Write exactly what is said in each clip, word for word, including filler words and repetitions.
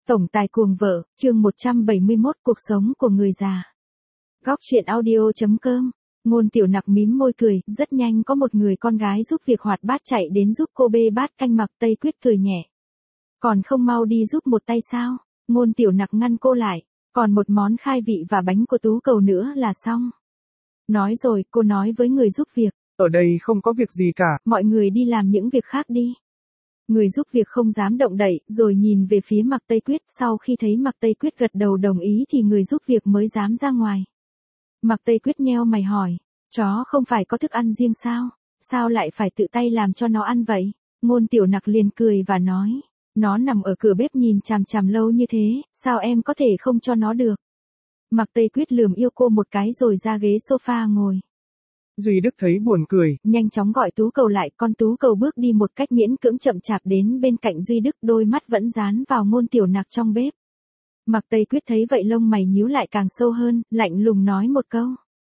Tổng tài cuồng vợ, chương một trăm bảy mươi mốt cuộc sống của người già. Góc truyện audio chấm com. Ngôn Tiểu Nặc mím môi cười, rất nhanh có một người con gái giúp việc hoạt bát chạy đến giúp cô bê bát canh. Mặc Tây Quyết cười nhẹ. Còn không mau đi giúp một tay sao? Ngôn Tiểu Nặc ngăn cô lại. Còn một món khai vị và bánh của Tú Cầu nữa là xong. Nói rồi, cô nói với người giúp việc. Ở đây không có việc gì cả. Mọi người đi làm những việc khác đi. Người giúp việc không dám động đậy, rồi nhìn về phía Mặc Tây Quyết. Sau khi thấy Mặc Tây Quyết gật đầu đồng ý thì người giúp việc mới dám ra ngoài. Mặc Tây Quyết nheo mày hỏi, chó không phải có thức ăn riêng sao? Sao lại phải tự tay làm cho nó ăn vậy? Ngôn Tiểu Nặc liền cười và nói, nó nằm ở cửa bếp nhìn chằm chằm lâu như thế, sao em có thể không cho nó được? Mặc Tây Quyết lườm yêu cô một cái rồi ra ghế sofa ngồi. Duy Đức thấy buồn cười, nhanh chóng gọi Tú Cầu lại. Con Tú Cầu bước đi một cách miễn cưỡng chậm chạp đến bên cạnh Duy Đức, đôi mắt vẫn dán vào Ngôn Tiểu Nặc trong bếp. Mặc Tây Quyết thấy vậy lông mày nhíu lại càng sâu hơn, lạnh lùng nói một câu.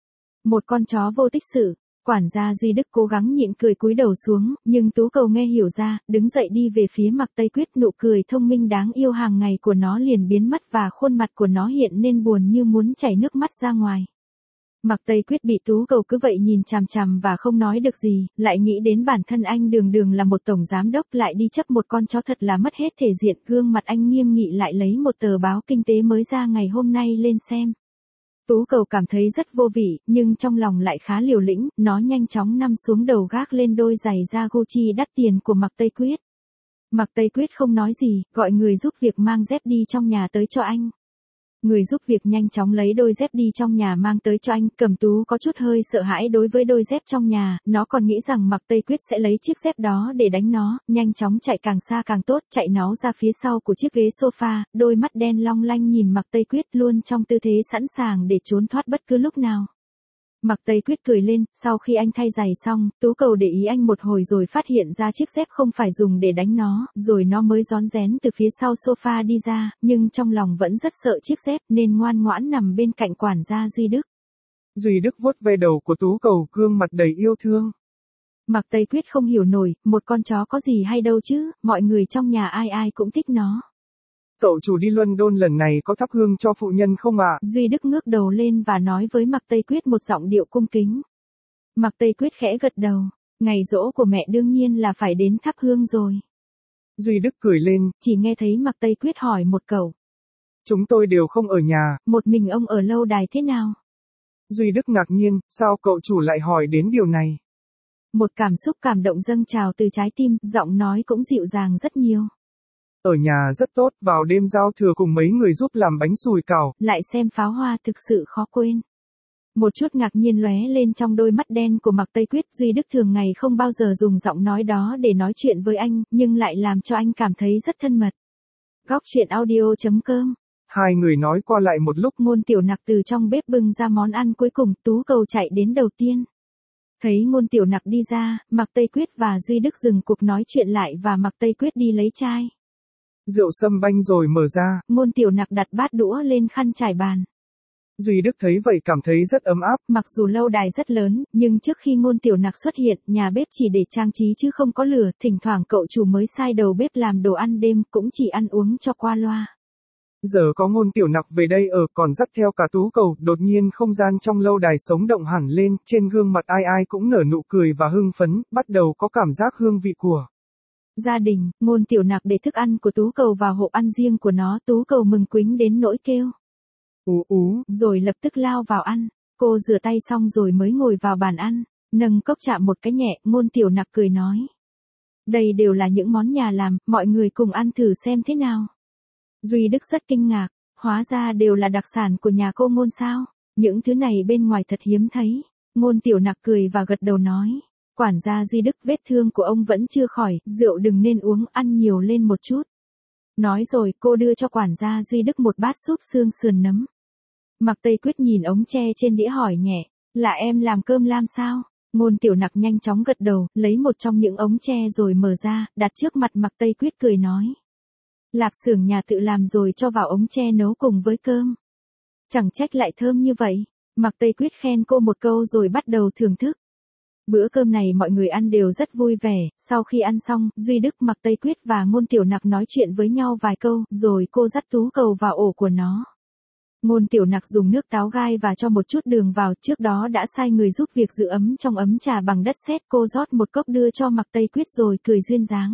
Một con chó vô tích sự. Quản gia Duy Đức cố gắng nhịn cười cúi đầu xuống, nhưng Tú Cầu nghe hiểu ra, đứng dậy đi về phía Mặc Tây Quyết. Nụ cười thông minh đáng yêu hàng ngày của nó liền biến mất và khuôn mặt của nó hiện nên buồn như muốn chảy nước mắt ra ngoài. Mặc Tây Quyết bị Tú Cầu cứ vậy nhìn chằm chằm và không nói được gì, lại nghĩ đến bản thân anh đường đường là một tổng giám đốc lại đi chấp một con chó thật là mất hết thể diện. Gương mặt anh nghiêm nghị lại lấy một tờ báo kinh tế mới ra ngày hôm nay lên xem. Tú Cầu cảm thấy rất vô vị, nhưng trong lòng lại khá liều lĩnh, nó nhanh chóng nằm xuống đầu gác lên đôi giày da Gucci đắt tiền của Mặc Tây Quyết. Mặc Tây Quyết không nói gì, gọi người giúp việc mang dép đi trong nhà tới cho anh. Người giúp việc nhanh chóng lấy đôi dép đi trong nhà mang tới cho anh. Cẩm Tú có chút hơi sợ hãi đối với đôi dép trong nhà, nó còn nghĩ rằng Mặc Tây Quyết sẽ lấy chiếc dép đó để đánh nó, nhanh chóng chạy càng xa càng tốt, chạy nó ra phía sau của chiếc ghế sofa, đôi mắt đen long lanh nhìn Mặc Tây Quyết luôn trong tư thế sẵn sàng để trốn thoát bất cứ lúc nào. Mặc Tây Quyết cười lên, sau khi anh thay giày xong, Tú Cầu để ý anh một hồi rồi phát hiện ra chiếc dép không phải dùng để đánh nó, rồi nó mới rón rén từ phía sau sofa đi ra, nhưng trong lòng vẫn rất sợ chiếc dép nên ngoan ngoãn nằm bên cạnh quản gia Duy Đức. Duy Đức vuốt ve đầu của Tú Cầu, gương mặt đầy yêu thương. Mặc Tây Quyết không hiểu nổi, một con chó có gì hay đâu chứ, mọi người trong nhà ai ai cũng thích nó. Cậu chủ đi London lần này có thắp hương cho phụ nhân không ạ? Duy Đức ngước đầu lên và nói với Mặc Tây Quyết một giọng điệu cung kính. Mặc Tây Quyết khẽ gật đầu, ngày giỗ của mẹ đương nhiên là phải đến thắp hương rồi. Duy Đức cười lên, chỉ nghe thấy Mặc Tây Quyết hỏi một câu. Chúng tôi đều không ở nhà. Một mình ông ở lâu đài thế nào? Duy Đức ngạc nhiên, sao cậu chủ lại hỏi đến điều này? Một cảm xúc cảm động dâng trào từ trái tim, giọng nói cũng dịu dàng rất nhiều. Ở nhà rất tốt, vào đêm giao thừa cùng mấy người giúp làm bánh sùi cảo. Lại xem pháo hoa thực sự khó quên. Một chút ngạc nhiên lóe lên trong đôi mắt đen của Mặc Tây Quyết. Duy Đức thường ngày không bao giờ dùng giọng nói đó để nói chuyện với anh, nhưng lại làm cho anh cảm thấy rất thân mật. Góc truyện audio chấm com. Hai người nói qua lại một lúc. Ngôn Tiểu Nặc từ trong bếp bưng ra món ăn cuối cùng. Tú Cầu chạy đến đầu tiên. Thấy Ngôn Tiểu Nặc đi ra, Mặc Tây Quyết và Duy Đức dừng cuộc nói chuyện lại và Mặc Tây Quyết đi lấy chai rượu sâm banh rồi mở ra. Ngôn Tiểu Nặc đặt bát đũa lên khăn trải bàn. Duy Đức thấy vậy cảm thấy rất ấm áp. Mặc dù lâu đài rất lớn, nhưng trước khi Ngôn Tiểu Nặc xuất hiện, nhà bếp chỉ để trang trí chứ không có lửa, thỉnh thoảng cậu chủ mới sai đầu bếp làm đồ ăn đêm, cũng chỉ ăn uống cho qua loa. Giờ có Ngôn Tiểu Nặc về đây ở còn dắt theo cả Tú Cầu, đột nhiên không gian trong lâu đài sống động hẳn lên, trên gương mặt ai ai cũng nở nụ cười và hưng phấn, bắt đầu có cảm giác hương vị của gia đình. Ngôn Tiểu Nặc để thức ăn của Tú Cầu vào hộp ăn riêng của nó. Tú Cầu mừng quính đến nỗi kêu ú ú, rồi lập tức lao vào ăn. Cô rửa tay xong rồi mới ngồi vào bàn ăn, nâng cốc chạm một cái nhẹ. Ngôn Tiểu Nặc cười nói, đây đều là những món nhà làm, mọi người cùng ăn thử xem thế nào. Duy Đức rất kinh ngạc, hóa ra đều là đặc sản của nhà cô Ngôn sao, những thứ này bên ngoài thật hiếm thấy. Ngôn Tiểu Nặc cười và gật đầu nói, quản gia Duy Đức, vết thương của ông vẫn chưa khỏi, rượu đừng nên uống, ăn nhiều lên một chút. Nói rồi cô đưa cho quản gia Duy Đức một bát súp xương sườn nấm. Mặc Tây Quyết nhìn ống tre trên đĩa hỏi nhẹ, là em làm cơm lam sao? Ngôn Tiểu Nặc nhanh chóng gật đầu, lấy một trong những ống tre rồi mở ra, đặt trước mặt Mặc Tây Quyết cười nói, lạp xưởng nhà tự làm rồi cho vào ống tre nấu cùng với cơm. Chẳng trách lại thơm như vậy. Mặc Tây Quyết khen cô một câu rồi bắt đầu thưởng thức. Bữa cơm này mọi người ăn đều rất vui vẻ, sau khi ăn xong, Duy Đức, Mạc Tây Quyết và Ngôn Tiểu Nặc nói chuyện với nhau vài câu, rồi cô dắt Tú Cầu vào ổ của nó. Ngôn Tiểu Nặc dùng nước táo gai và cho một chút đường vào, trước đó đã sai người giúp việc giữ ấm trong ấm trà bằng đất sét, cô rót một cốc đưa cho Mạc Tây Quyết rồi cười duyên dáng.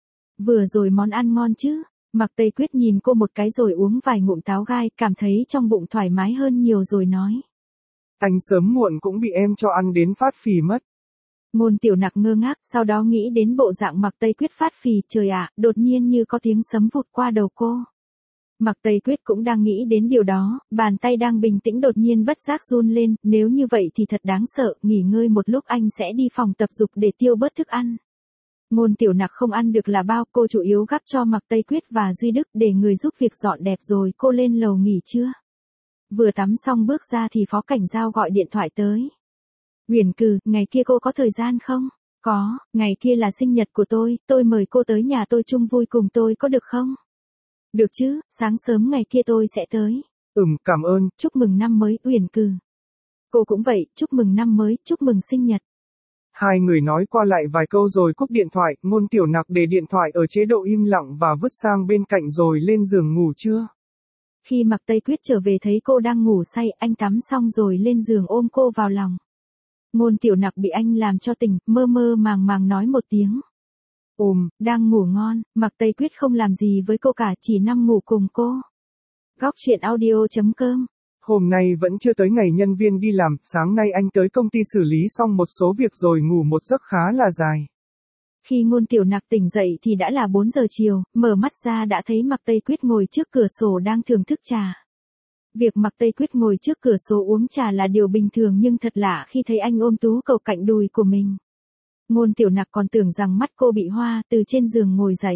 Vừa rồi món ăn ngon chứ? Mạc Tây Quyết nhìn cô một cái rồi uống vài ngụm táo gai, cảm thấy trong bụng thoải mái hơn nhiều rồi nói. Anh sớm muộn cũng bị em cho ăn đến phát phì mất. Ngôn Tiểu Nặc ngơ ngác, sau đó nghĩ đến bộ dạng Mạc Tây Quyết phát phì, trời ạ, đột nhiên như có tiếng sấm vụt qua đầu cô. Mạc Tây Quyết cũng đang nghĩ đến điều đó, bàn tay đang bình tĩnh đột nhiên bất giác run lên, nếu như vậy thì thật đáng sợ, nghỉ ngơi một lúc anh sẽ đi phòng tập dục để tiêu bớt thức ăn. Ngôn Tiểu Nặc không ăn được là bao, cô chủ yếu gắp cho Mạc Tây Quyết và Duy Đức để người giúp việc dọn đẹp rồi cô lên lầu nghỉ trưa. Vừa tắm xong bước ra thì Phó Cảnh Giao gọi điện thoại tới. Uyển Cừ, ngày kia cô có thời gian không? Có, ngày kia là sinh nhật của tôi, tôi mời cô tới nhà tôi chung vui cùng tôi có được không? Được chứ, sáng sớm ngày kia tôi sẽ tới. Ừm, cảm ơn. Chúc mừng năm mới, Uyển Cừ. Cô cũng vậy, chúc mừng năm mới, chúc mừng sinh nhật. Hai người nói qua lại vài câu rồi cúp điện thoại, Ngôn Tiểu Nặc để điện thoại ở chế độ im lặng và vứt sang bên cạnh rồi lên giường ngủ trưa. Khi Mạc Tây Quyết trở về thấy cô đang ngủ say, anh tắm xong rồi lên giường ôm cô vào lòng. Ngôn Tiểu Nặc bị anh làm cho tỉnh, mơ mơ màng màng nói một tiếng. Ừm, đang ngủ ngon, Mạc Tây Quyết không làm gì với cô cả, chỉ nằm ngủ cùng cô. Góc truyện audio chấm com. Hôm nay vẫn chưa tới ngày nhân viên đi làm, sáng nay anh tới công ty xử lý xong một số việc rồi ngủ một giấc khá là dài. Khi Ngôn Tiểu Nặc tỉnh dậy thì đã là bốn giờ chiều, mở mắt ra đã thấy Mạc Tây Quyết ngồi trước cửa sổ đang thưởng thức trà. Việc Mạc Tây Quyết ngồi trước cửa sổ uống trà là điều bình thường nhưng thật lạ khi thấy anh ôm Tú Cầu cạnh đùi của mình. Ngôn Tiểu Nặc còn tưởng rằng mắt cô bị hoa, từ trên giường ngồi dậy.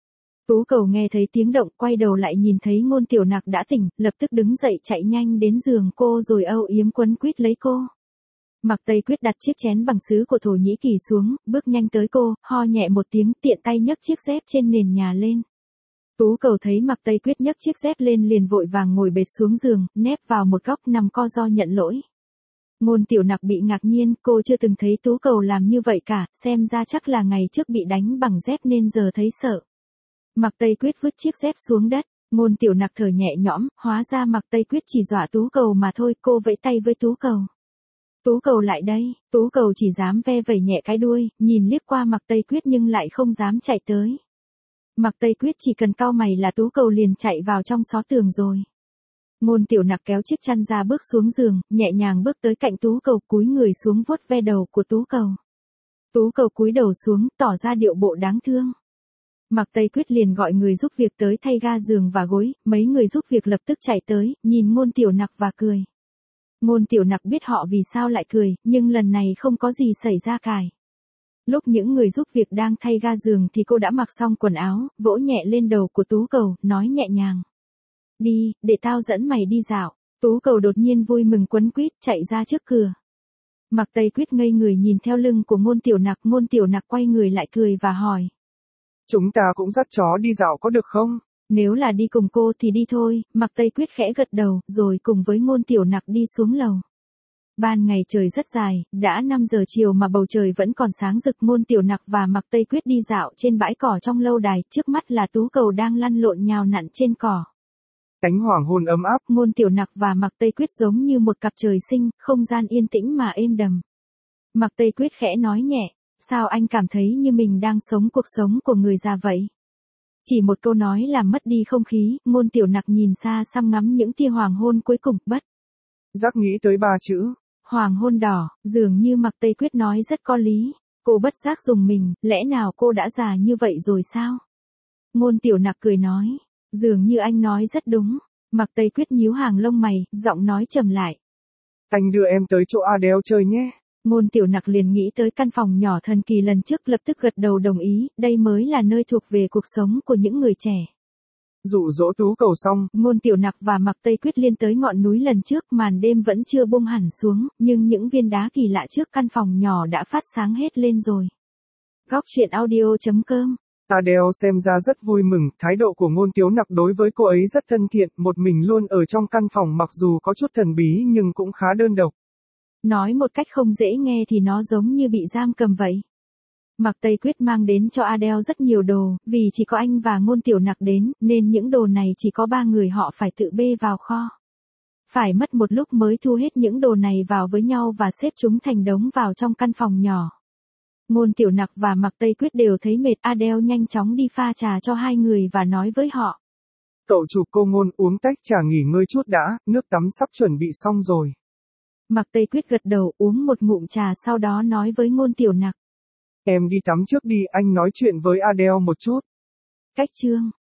Tú Cầu nghe thấy tiếng động, quay đầu lại nhìn thấy Ngôn Tiểu Nặc đã tỉnh, lập tức đứng dậy chạy nhanh đến giường cô rồi âu yếm quấn quýt lấy cô. Mạc Tây Quyết đặt chiếc chén bằng sứ của Thổ Nhĩ Kỳ xuống, bước nhanh tới cô, ho nhẹ một tiếng, tiện tay nhấc chiếc dép trên nền nhà lên. Tú Cầu thấy Mạc Tây Quyết nhấc chiếc dép lên liền vội vàng ngồi bệt xuống giường, nép vào một góc nằm co ro nhận lỗi. Ngôn Tiểu Nặc bị ngạc nhiên, cô chưa từng thấy Tú Cầu làm như vậy cả, xem ra chắc là ngày trước bị đánh bằng dép nên giờ thấy sợ. Mạc Tây Quyết vứt chiếc dép xuống đất, Ngôn Tiểu Nặc thở nhẹ nhõm, hóa ra Mạc Tây Quyết chỉ dọa Tú Cầu mà thôi, cô vẫy tay với Tú Cầu. Tú Cầu lại đây, Tú Cầu chỉ dám ve vẩy nhẹ cái đuôi, nhìn liếc qua Mạc Tây Quyết nhưng lại không dám chạy tới. Mạc Tây Quyết chỉ cần cau mày là Tú Cầu liền chạy vào trong xó tường rồi. Ngôn Tiểu Nặc kéo chiếc chăn ra bước xuống giường, nhẹ nhàng bước tới cạnh Tú Cầu cúi người xuống vuốt ve đầu của Tú Cầu. Tú Cầu cúi đầu xuống, tỏ ra điệu bộ đáng thương. Mạc Tây Quyết liền gọi người giúp việc tới thay ga giường và gối, mấy người giúp việc lập tức chạy tới, nhìn Ngôn Tiểu Nặc và cười. Ngôn Tiểu Nặc biết họ vì sao lại cười, nhưng lần này không có gì xảy ra cài. Lúc những người giúp việc đang thay ga giường thì cô đã mặc xong quần áo, vỗ nhẹ lên đầu của Tú Cầu, nói nhẹ nhàng. Đi, để tao dẫn mày đi dạo. Tú Cầu đột nhiên vui mừng quấn quýt, chạy ra trước cửa. Mạc Tây Quyết ngây người nhìn theo lưng của Ngôn Tiểu Nặc, Ngôn Tiểu Nặc quay người lại cười và hỏi. Chúng ta cũng dắt chó đi dạo có được không? Nếu là đi cùng cô thì đi thôi, Mạc Tây Quyết khẽ gật đầu, rồi cùng với Ngôn Tiểu Nặc đi xuống lầu. Ban ngày trời rất dài, đã năm giờ chiều mà bầu trời vẫn còn sáng rực. Ngôn Tiểu Nặc và Mạc Tây Quyết đi dạo trên bãi cỏ trong lâu đài, trước mắt là Tú Cầu đang lăn lộn nhào nặn trên cỏ. Ánh hoàng hôn ấm áp, Ngôn Tiểu Nặc và Mạc Tây Quyết giống như một cặp trời sinh, không gian yên tĩnh mà êm đầm. Mạc Tây Quyết khẽ nói nhẹ, sao anh cảm thấy như mình đang sống cuộc sống của người già vậy? Chỉ một câu nói làm mất đi không khí, Ngôn Tiểu Nặc nhìn xa xăm ngắm những tia hoàng hôn cuối cùng, bất giác nghĩ tới ba chữ. Hoàng hôn đỏ, dường như Mạc Tây Quyết nói rất có lý. Cô bất giác dùng mình, lẽ nào cô đã già như vậy rồi sao? Ngôn Tiểu Nặc cười nói, dường như anh nói rất đúng. Mạc Tây Quyết nhíu hàng lông mày, giọng nói trầm lại. Anh đưa em tới chỗ Adele chơi nhé. Ngôn Tiểu Nặc liền nghĩ tới căn phòng nhỏ thần kỳ lần trước, lập tức gật đầu đồng ý, đây mới là nơi thuộc về cuộc sống của những người trẻ. Dụ dỗ Tú Cầu xong, Ngôn Tiểu Nặc và Mạc Tây Quyết liên tới ngọn núi lần trước, màn đêm vẫn chưa buông hẳn xuống, nhưng những viên đá kỳ lạ trước căn phòng nhỏ đã phát sáng hết lên rồi. Góc truyện audio chấm com. Adele xem ra rất vui mừng, thái độ của Ngôn Tiểu Nặc đối với cô ấy rất thân thiện, một mình luôn ở trong căn phòng mặc dù có chút thần bí nhưng cũng khá đơn độc. Nói một cách không dễ nghe thì nó giống như bị giam cầm vậy. Mạc Tây Quyết mang đến cho Adele rất nhiều đồ, vì chỉ có anh và Ngôn Tiểu Nặc đến, nên những đồ này chỉ có ba người họ phải tự bê vào kho. Phải mất một lúc mới thu hết những đồ này vào với nhau và xếp chúng thành đống vào trong căn phòng nhỏ. Ngôn Tiểu Nặc và Mạc Tây Quyết đều thấy mệt. Adele nhanh chóng đi pha trà cho hai người và nói với họ. Cậu chủ cô Ngôn uống tách trà nghỉ ngơi chút đã, nước tắm sắp chuẩn bị xong rồi. Mạc Tây Quyết gật đầu uống một ngụm trà sau đó nói với Ngôn Tiểu Nặc. Em đi tắm trước đi, anh nói chuyện với Adele một chút. Cách chương